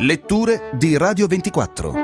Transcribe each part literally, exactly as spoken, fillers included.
Letture di Radio ventiquattro.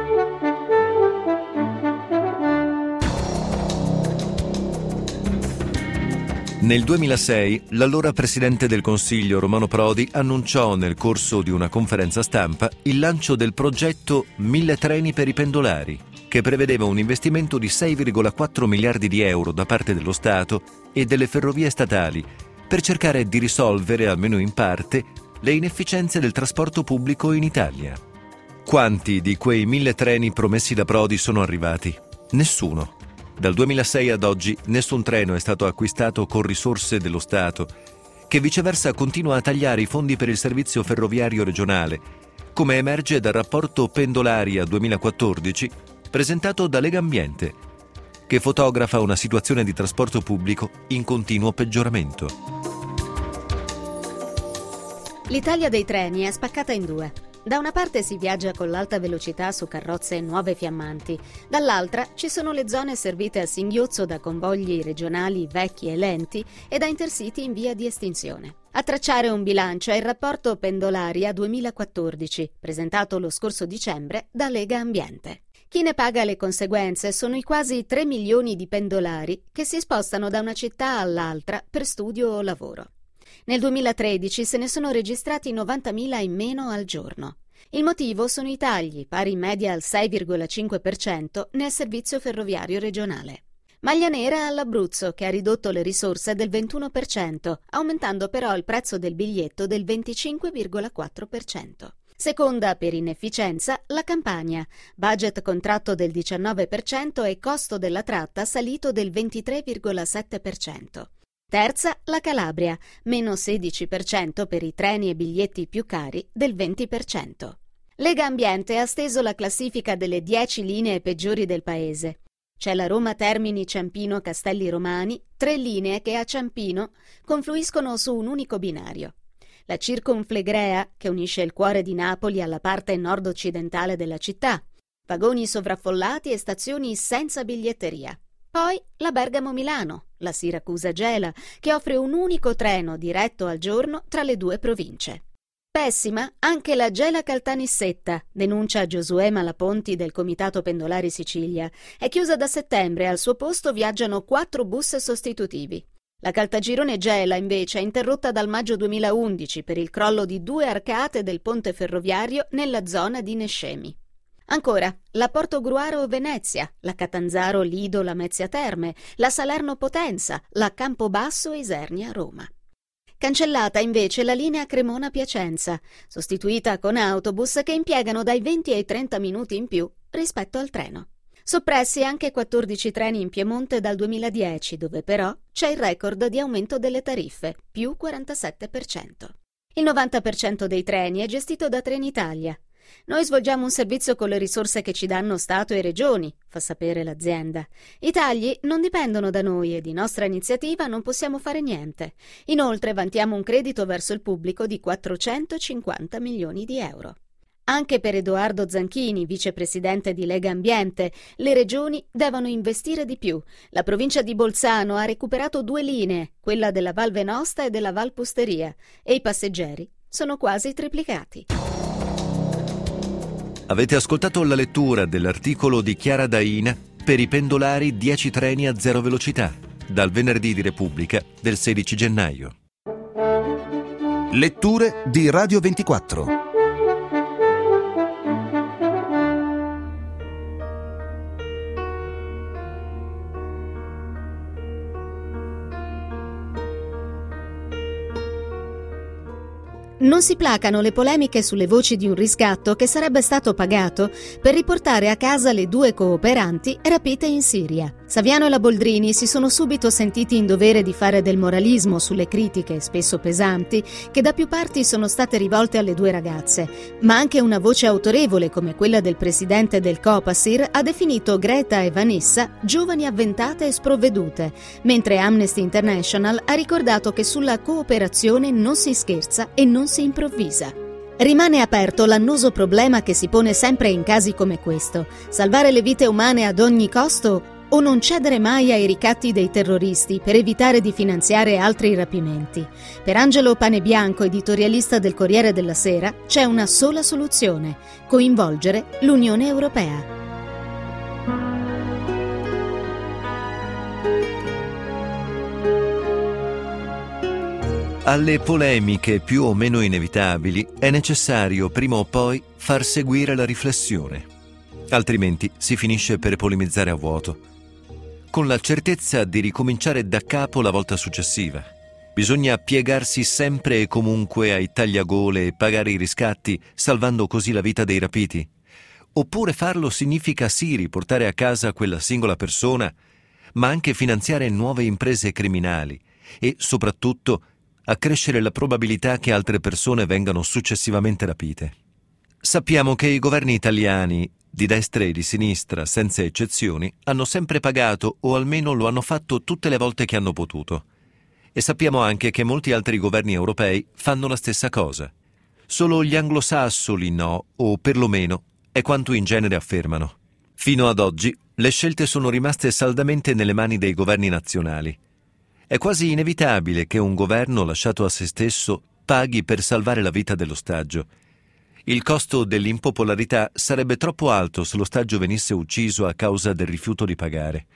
Nel duemilasei, l'allora Presidente del Consiglio Romano Prodi annunciò nel corso di una conferenza stampa il lancio del progetto Mille treni per i pendolari, che prevedeva un investimento di sei virgola quattro miliardi di euro da parte dello Stato e delle ferrovie statali per cercare di risolvere, almeno in parte, le inefficienze del trasporto pubblico in Italia. Quanti di quei mille treni promessi da Prodi sono arrivati? Nessuno. Dal duemilasei ad oggi nessun treno è stato acquistato con risorse dello Stato, che viceversa continua a tagliare i fondi per il servizio ferroviario regionale, come emerge dal rapporto Pendolaria duemilaquattordici presentato da Legambiente, che fotografa una situazione di trasporto pubblico in continuo peggioramento. L'Italia dei treni è spaccata in due. Da una parte si viaggia con l'alta velocità su carrozze nuove fiammanti, dall'altra ci sono le zone servite a singhiozzo da convogli regionali vecchi e lenti e da intercity in via di estinzione. A tracciare un bilancio è il rapporto Pendolaria duemilaquattordici, presentato lo scorso dicembre da Lega Ambiente. Chi ne paga le conseguenze sono i quasi tre milioni di pendolari che si spostano da una città all'altra per studio o lavoro. Nel duemilatredici se ne sono registrati novantamila in meno al giorno. Il motivo sono i tagli, pari in media al sei virgola cinque per cento, nel servizio ferroviario regionale. Maglia nera all'Abruzzo, che ha ridotto le risorse del ventuno per cento, aumentando però il prezzo del biglietto del venticinque virgola quattro per cento. Seconda per inefficienza la Campania, budget contratto del diciannove per cento e costo della tratta salito del ventitré virgola sette per cento. Terza, la Calabria, meno sedici per cento per i treni e biglietti più cari del venti per cento. Lega Ambiente ha steso la classifica delle dieci linee peggiori del paese. C'è la Roma Termini Ciampino Castelli Romani, tre linee che a Ciampino confluiscono su un unico binario. La Circumflegrea, che unisce il cuore di Napoli alla parte nord-occidentale della città. Vagoni sovraffollati e stazioni senza biglietteria. Poi la Bergamo-Milano, la Siracusa-Gela, che offre un unico treno diretto al giorno tra le due province. Pessima anche la Gela-Caltanissetta, denuncia Giosuè Malaponti del Comitato Pendolari Sicilia. È chiusa da settembre, al suo posto viaggiano quattro bus sostitutivi. La Caltagirone-Gela invece è interrotta dal maggio duemilaundici per il crollo di due arcate del ponte ferroviario nella zona di Nescemi. Ancora, la Portogruaro-Venezia, la Catanzaro-Lido-Lamezia Terme, la Salerno-Potenza, la Campobasso-Isernia-Roma. Cancellata invece la linea Cremona-Piacenza, sostituita con autobus che impiegano dai venti ai trenta minuti in più rispetto al treno. Soppressi anche quattordici treni in Piemonte dal duemiladieci, dove però c'è il record di aumento delle tariffe, più quarantasette per cento. Il novanta per cento dei treni è gestito da Trenitalia. Noi svolgiamo un servizio con le risorse che ci danno Stato e Regioni, fa sapere l'azienda. I tagli non dipendono da noi e di nostra iniziativa non possiamo fare niente. Inoltre vantiamo un credito verso il pubblico di quattrocentocinquanta milioni di euro. Anche per Edoardo Zanchini, vicepresidente di Lega Ambiente, le regioni devono investire di più. La provincia di Bolzano ha recuperato due linee, quella della Val Venosta e della Val Pusteria, e i passeggeri sono quasi triplicati. Avete ascoltato la lettura dell'articolo di Chiara Daina per i pendolari dieci treni a zero velocità, dal venerdì di Repubblica del sedici gennaio. Letture di Radio ventiquattro. Non si placano le polemiche sulle voci di un riscatto che sarebbe stato pagato per riportare a casa le due cooperanti rapite in Siria. Saviano e la Boldrini si sono subito sentiti in dovere di fare del moralismo sulle critiche, spesso pesanti, che da più parti sono state rivolte alle due ragazze, ma anche una voce autorevole come quella del presidente del Copasir ha definito Greta e Vanessa giovani avventate e sprovvedute, mentre Amnesty International ha ricordato che sulla cooperazione non si scherza e non si improvvisa. Rimane aperto l'annoso problema che si pone sempre in casi come questo: salvare le vite umane ad ogni costo o non cedere mai ai ricatti dei terroristi per evitare di finanziare altri rapimenti. Per Angelo Panebianco, editorialista del Corriere della Sera, c'è una sola soluzione: coinvolgere l'Unione Europea. Alle polemiche più o meno inevitabili è necessario prima o poi far seguire la riflessione, altrimenti si finisce per polemizzare a vuoto, con la certezza di ricominciare da capo la volta successiva. Bisogna piegarsi sempre e comunque ai tagliagole e pagare i riscatti, salvando così la vita dei rapiti? Oppure farlo significa sì riportare a casa quella singola persona, ma anche finanziare nuove imprese criminali e, soprattutto, accrescere la probabilità che altre persone vengano successivamente rapite. Sappiamo che i governi italiani, di destra e di sinistra, senza eccezioni, hanno sempre pagato o almeno lo hanno fatto tutte le volte che hanno potuto. E sappiamo anche che molti altri governi europei fanno la stessa cosa. Solo gli anglosassoni no, o perlomeno è quanto in genere affermano. Fino ad oggi le scelte sono rimaste saldamente nelle mani dei governi nazionali. È quasi inevitabile che un governo lasciato a se stesso paghi per salvare la vita dell'ostaggio. Il costo dell'impopolarità sarebbe troppo alto se l'ostaggio venisse ucciso a causa del rifiuto di pagare.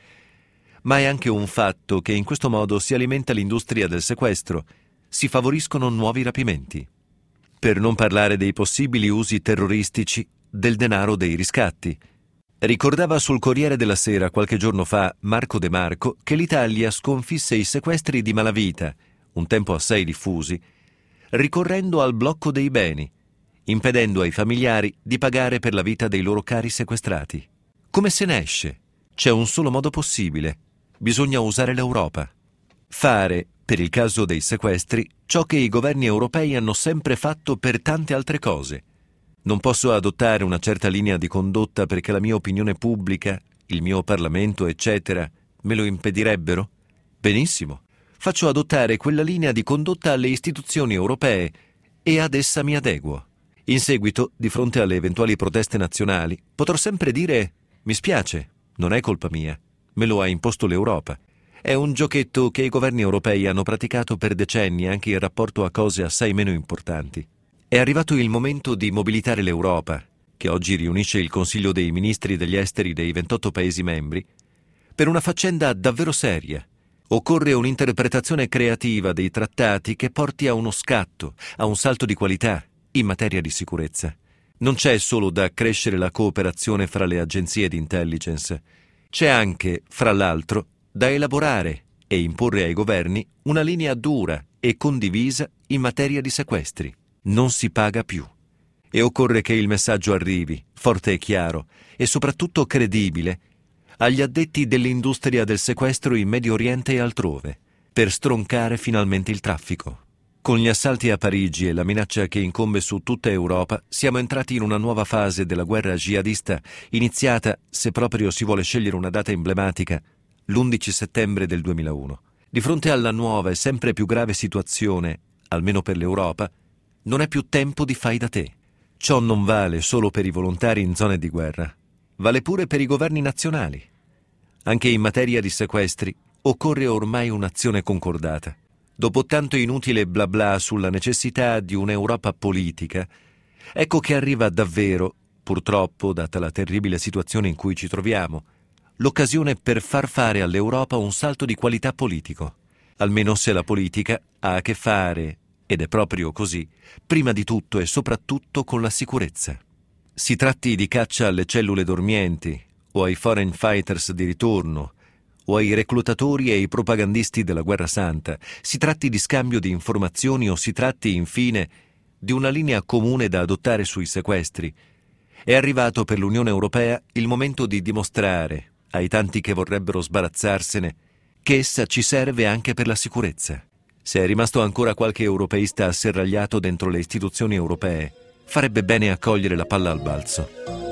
Ma è anche un fatto che in questo modo si alimenta l'industria del sequestro, si favoriscono nuovi rapimenti. Per non parlare dei possibili usi terroristici del denaro dei riscatti. Ricordava sul Corriere della Sera qualche giorno fa Marco De Marco che l'Italia sconfisse i sequestri di malavita, un tempo assai diffusi, ricorrendo al blocco dei beni, impedendo ai familiari di pagare per la vita dei loro cari sequestrati. Come se ne esce? C'è un solo modo possibile: bisogna usare l'Europa. Fare, per il caso dei sequestri, ciò che i governi europei hanno sempre fatto per tante altre cose. Non posso adottare una certa linea di condotta perché la mia opinione pubblica, il mio Parlamento, eccetera, me lo impedirebbero? Benissimo. Faccio adottare quella linea di condotta alle istituzioni europee e ad essa mi adeguo. In seguito, di fronte alle eventuali proteste nazionali, potrò sempre dire: mi spiace, non è colpa mia, me lo ha imposto l'Europa. È un giochetto che i governi europei hanno praticato per decenni anche in rapporto a cose assai meno importanti. È arrivato il momento di mobilitare l'Europa, che oggi riunisce il Consiglio dei Ministri degli Esteri dei ventotto Paesi membri, per una faccenda davvero seria. Occorre un'interpretazione creativa dei trattati che porti a uno scatto, a un salto di qualità in materia di sicurezza. Non c'è solo da accrescere la cooperazione fra le agenzie di intelligence, c'è anche, fra l'altro, da elaborare e imporre ai governi una linea dura e condivisa in materia di sequestri. Non si paga più. E occorre che il messaggio arrivi, forte e chiaro, e soprattutto credibile, agli addetti dell'industria del sequestro in Medio Oriente e altrove, per stroncare finalmente il traffico. Con gli assalti a Parigi e la minaccia che incombe su tutta Europa, siamo entrati in una nuova fase della guerra jihadista, iniziata, se proprio si vuole scegliere una data emblematica, l'undici settembre del duemilauno. Di fronte alla nuova e sempre più grave situazione, almeno per l'Europa, non è più tempo di fai da te. Ciò non vale solo per i volontari in zone di guerra, vale pure per i governi nazionali. Anche in materia di sequestri occorre ormai un'azione concordata. Dopo tanto inutile bla bla sulla necessità di un'Europa politica, ecco che arriva davvero, purtroppo, data la terribile situazione in cui ci troviamo, l'occasione per far fare all'Europa un salto di qualità politico, almeno se la politica ha a che fare, ed è proprio così, prima di tutto e soprattutto con la sicurezza. Si tratti di caccia alle cellule dormienti, o ai foreign fighters di ritorno, o ai reclutatori e ai propagandisti della guerra santa, si tratti di scambio di informazioni o si tratti, infine, di una linea comune da adottare sui sequestri, è arrivato per l'Unione Europea il momento di dimostrare, ai tanti che vorrebbero sbarazzarsene, che essa ci serve anche per la sicurezza. Se è rimasto ancora qualche europeista asserragliato dentro le istituzioni europee, farebbe bene a cogliere la palla al balzo.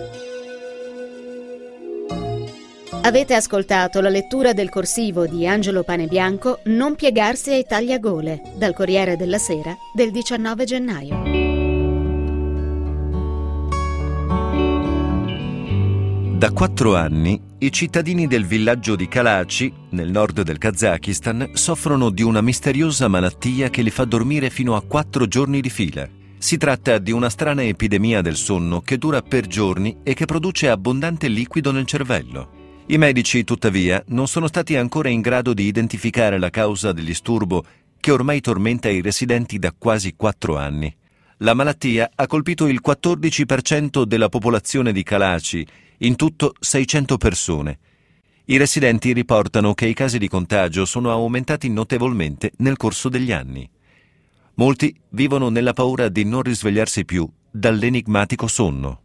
Avete ascoltato la lettura del corsivo di Angelo Panebianco Non piegarsi ai tagliagole, dal Corriere della Sera del diciannove gennaio. Da quattro anni, i cittadini del villaggio di Kalachi, nel nord del Kazakistan, soffrono di una misteriosa malattia che li fa dormire fino a quattro giorni di fila. Si tratta di una strana epidemia del sonno che dura per giorni e che produce abbondante liquido nel cervello. I medici, tuttavia, non sono stati ancora in grado di identificare la causa del disturbo che ormai tormenta i residenti da quasi quattro anni. La malattia ha colpito il quattordici per cento della popolazione di Kalachi, in tutto seicento persone. I residenti riportano che i casi di contagio sono aumentati notevolmente nel corso degli anni. Molti vivono nella paura di non risvegliarsi più dall'enigmatico sonno.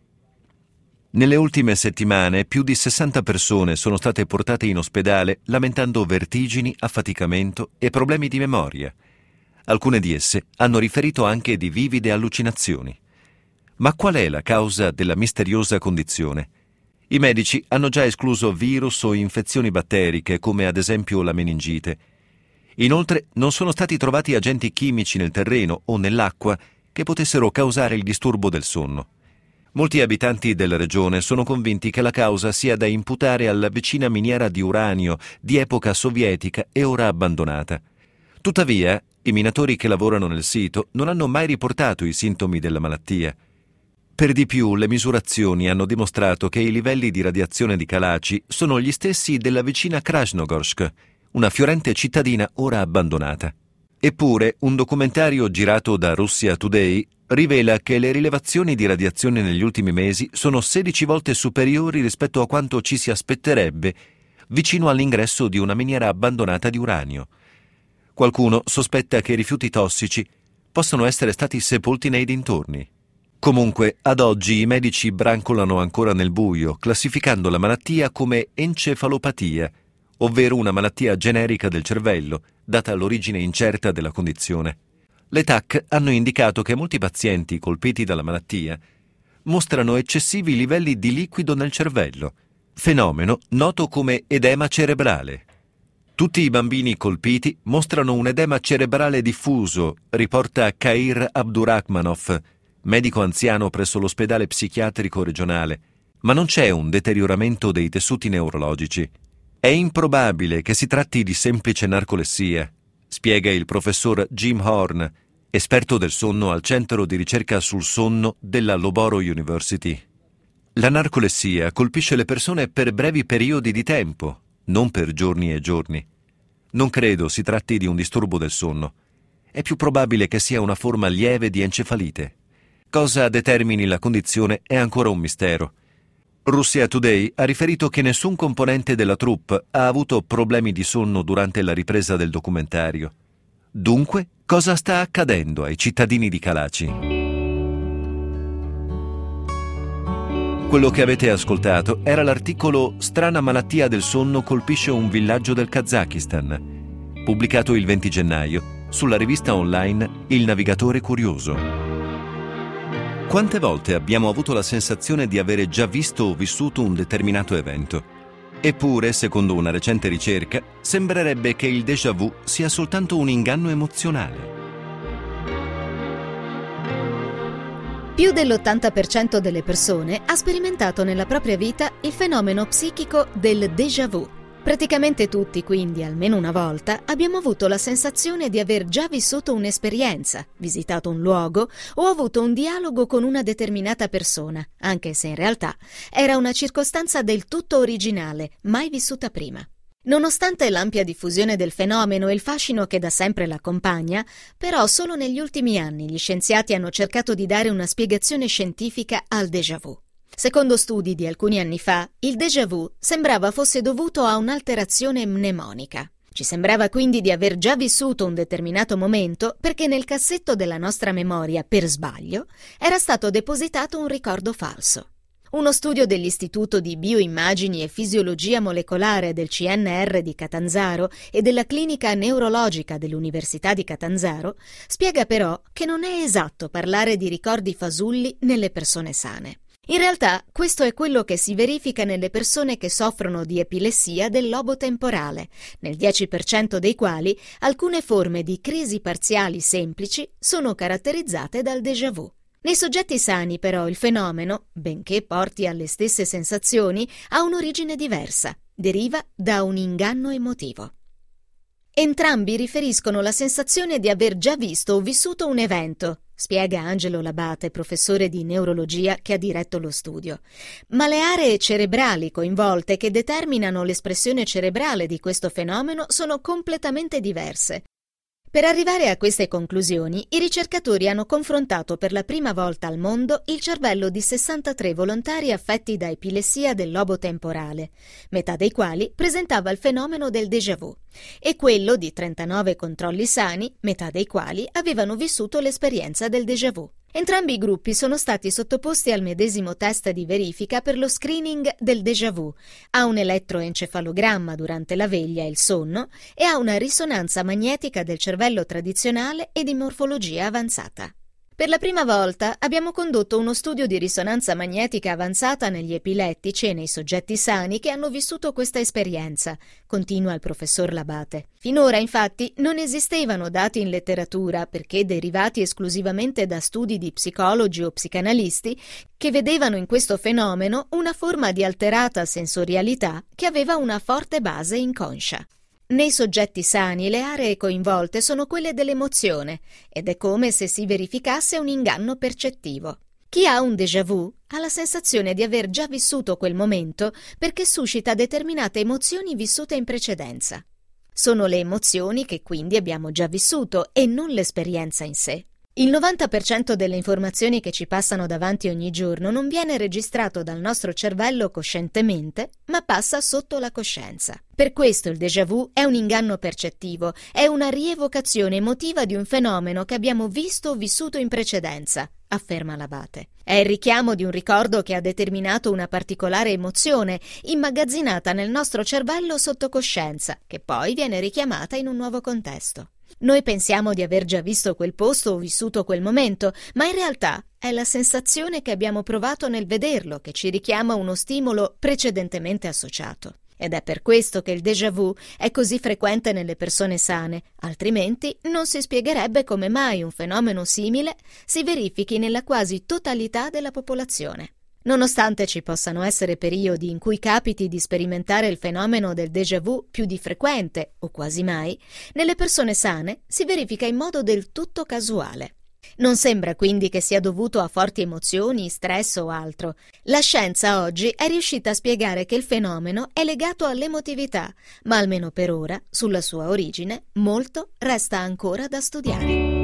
Nelle ultime settimane più di sessanta persone sono state portate in ospedale lamentando vertigini, affaticamento e problemi di memoria. Alcune di esse hanno riferito anche di vivide allucinazioni. Ma qual è la causa della misteriosa condizione? I medici hanno già escluso virus o infezioni batteriche, come ad esempio la meningite. Inoltre non sono stati trovati agenti chimici nel terreno o nell'acqua che potessero causare il disturbo del sonno. Molti abitanti della regione sono convinti che la causa sia da imputare alla vicina miniera di uranio di epoca sovietica e ora abbandonata. Tuttavia, i minatori che lavorano nel sito non hanno mai riportato i sintomi della malattia. Per di più, le misurazioni hanno dimostrato che i livelli di radiazione di Kalachi sono gli stessi della vicina Krasnogorsk, una fiorente cittadina ora abbandonata. Eppure, un documentario girato da Russia Today rivela che le rilevazioni di radiazione negli ultimi mesi sono sedici volte superiori rispetto a quanto ci si aspetterebbe vicino all'ingresso di una miniera abbandonata di uranio. Qualcuno sospetta che i rifiuti tossici possano essere stati sepolti nei dintorni. Comunque, ad oggi i medici brancolano ancora nel buio, classificando la malattia come encefalopatia, ovvero una malattia generica del cervello, data l'origine incerta della condizione. Le T A C hanno indicato che molti pazienti colpiti dalla malattia mostrano eccessivi livelli di liquido nel cervello, fenomeno noto come edema cerebrale. Tutti i bambini colpiti mostrano un edema cerebrale diffuso, riporta Khair Abdurakhmanov, medico anziano presso l'ospedale psichiatrico regionale, ma non c'è un deterioramento dei tessuti neurologici. È improbabile che si tratti di semplice narcolessia, spiega il professor Jim Horn, esperto del sonno al centro di ricerca sul sonno della Loughborough University. La narcolessia colpisce le persone per brevi periodi di tempo, non per giorni e giorni. Non credo si tratti di un disturbo del sonno. È più probabile che sia una forma lieve di encefalite. Cosa determini la condizione è ancora un mistero. Russia Today ha riferito che nessun componente della troupe ha avuto problemi di sonno durante la ripresa del documentario. Dunque, cosa sta accadendo ai cittadini di Kalachi? Quello che avete ascoltato era l'articolo "Strana malattia del sonno colpisce un villaggio del Kazakistan", pubblicato il venti gennaio sulla rivista online Il Navigatore Curioso. Quante volte abbiamo avuto la sensazione di avere già visto o vissuto un determinato evento? Eppure, secondo una recente ricerca, sembrerebbe che il déjà vu sia soltanto un inganno emozionale. Più dell'ottanta per cento delle persone ha sperimentato nella propria vita il fenomeno psichico del déjà vu. Praticamente tutti, quindi, almeno una volta, abbiamo avuto la sensazione di aver già vissuto un'esperienza, visitato un luogo o avuto un dialogo con una determinata persona, anche se in realtà era una circostanza del tutto originale, mai vissuta prima. Nonostante l'ampia diffusione del fenomeno e il fascino che da sempre l'accompagna, però solo negli ultimi anni gli scienziati hanno cercato di dare una spiegazione scientifica al déjà vu. Secondo studi di alcuni anni fa, il déjà vu sembrava fosse dovuto a un'alterazione mnemonica. Ci sembrava quindi di aver già vissuto un determinato momento perché nel cassetto della nostra memoria, per sbaglio, era stato depositato un ricordo falso. Uno studio dell'Istituto di Bioimmagini e Fisiologia Molecolare del C N R di Catanzaro e della Clinica Neurologica dell'Università di Catanzaro spiega però che non è esatto parlare di ricordi fasulli nelle persone sane. In realtà, questo è quello che si verifica nelle persone che soffrono di epilessia del lobo temporale, nel dieci per cento dei quali alcune forme di crisi parziali semplici sono caratterizzate dal déjà vu. Nei soggetti sani, però, il fenomeno, benché porti alle stesse sensazioni, ha un'origine diversa, deriva da un inganno emotivo. Entrambi riferiscono la sensazione di aver già visto o vissuto un evento, spiega Angelo Labate, professore di neurologia che ha diretto lo studio. Ma le aree cerebrali coinvolte che determinano l'espressione cerebrale di questo fenomeno sono completamente diverse. Per arrivare a queste conclusioni, i ricercatori hanno confrontato per la prima volta al mondo il cervello di sessantatré volontari affetti da epilessia del lobo temporale, metà dei quali presentava il fenomeno del déjà vu, e quello di trentanove controlli sani, metà dei quali avevano vissuto l'esperienza del déjà vu. Entrambi i gruppi sono stati sottoposti al medesimo test di verifica per lo screening del déjà vu, a un elettroencefalogramma durante la veglia e il sonno e a una risonanza magnetica del cervello tradizionale e di morfologia avanzata. Per la prima volta abbiamo condotto uno studio di risonanza magnetica avanzata negli epilettici e nei soggetti sani che hanno vissuto questa esperienza, continua il professor Labate. Finora, infatti, non esistevano dati in letteratura, perché derivati esclusivamente da studi di psicologi o psicanalisti, che vedevano in questo fenomeno una forma di alterata sensorialità che aveva una forte base inconscia. Nei soggetti sani le aree coinvolte sono quelle dell'emozione ed è come se si verificasse un inganno percettivo. Chi ha un déjà vu ha la sensazione di aver già vissuto quel momento perché suscita determinate emozioni vissute in precedenza. Sono le emozioni che quindi abbiamo già vissuto e non l'esperienza in sé. Il novanta per cento delle informazioni che ci passano davanti ogni giorno non viene registrato dal nostro cervello coscientemente, ma passa sotto la coscienza. Per questo il déjà vu è un inganno percettivo, è una rievocazione emotiva di un fenomeno che abbiamo visto o vissuto in precedenza, afferma Labate. È il richiamo di un ricordo che ha determinato una particolare emozione, immagazzinata nel nostro cervello sotto coscienza, che poi viene richiamata in un nuovo contesto. Noi pensiamo di aver già visto quel posto o vissuto quel momento, ma in realtà è la sensazione che abbiamo provato nel vederlo che ci richiama uno stimolo precedentemente associato. Ed è per questo che il déjà vu è così frequente nelle persone sane, altrimenti non si spiegherebbe come mai un fenomeno simile si verifichi nella quasi totalità della popolazione. Nonostante ci possano essere periodi in cui capiti di sperimentare il fenomeno del déjà vu più di frequente, o quasi mai, nelle persone sane si verifica in modo del tutto casuale. Non sembra quindi che sia dovuto a forti emozioni, stress o altro. La scienza oggi è riuscita a spiegare che il fenomeno è legato all'emotività, ma almeno per ora, sulla sua origine, molto resta ancora da studiare.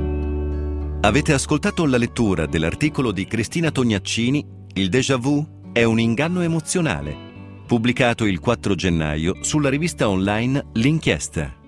Avete ascoltato la lettura dell'articolo di Cristina Tognaccini Il déjà vu è un inganno emozionale, pubblicato il quattro gennaio sulla rivista online L'Inchiesta.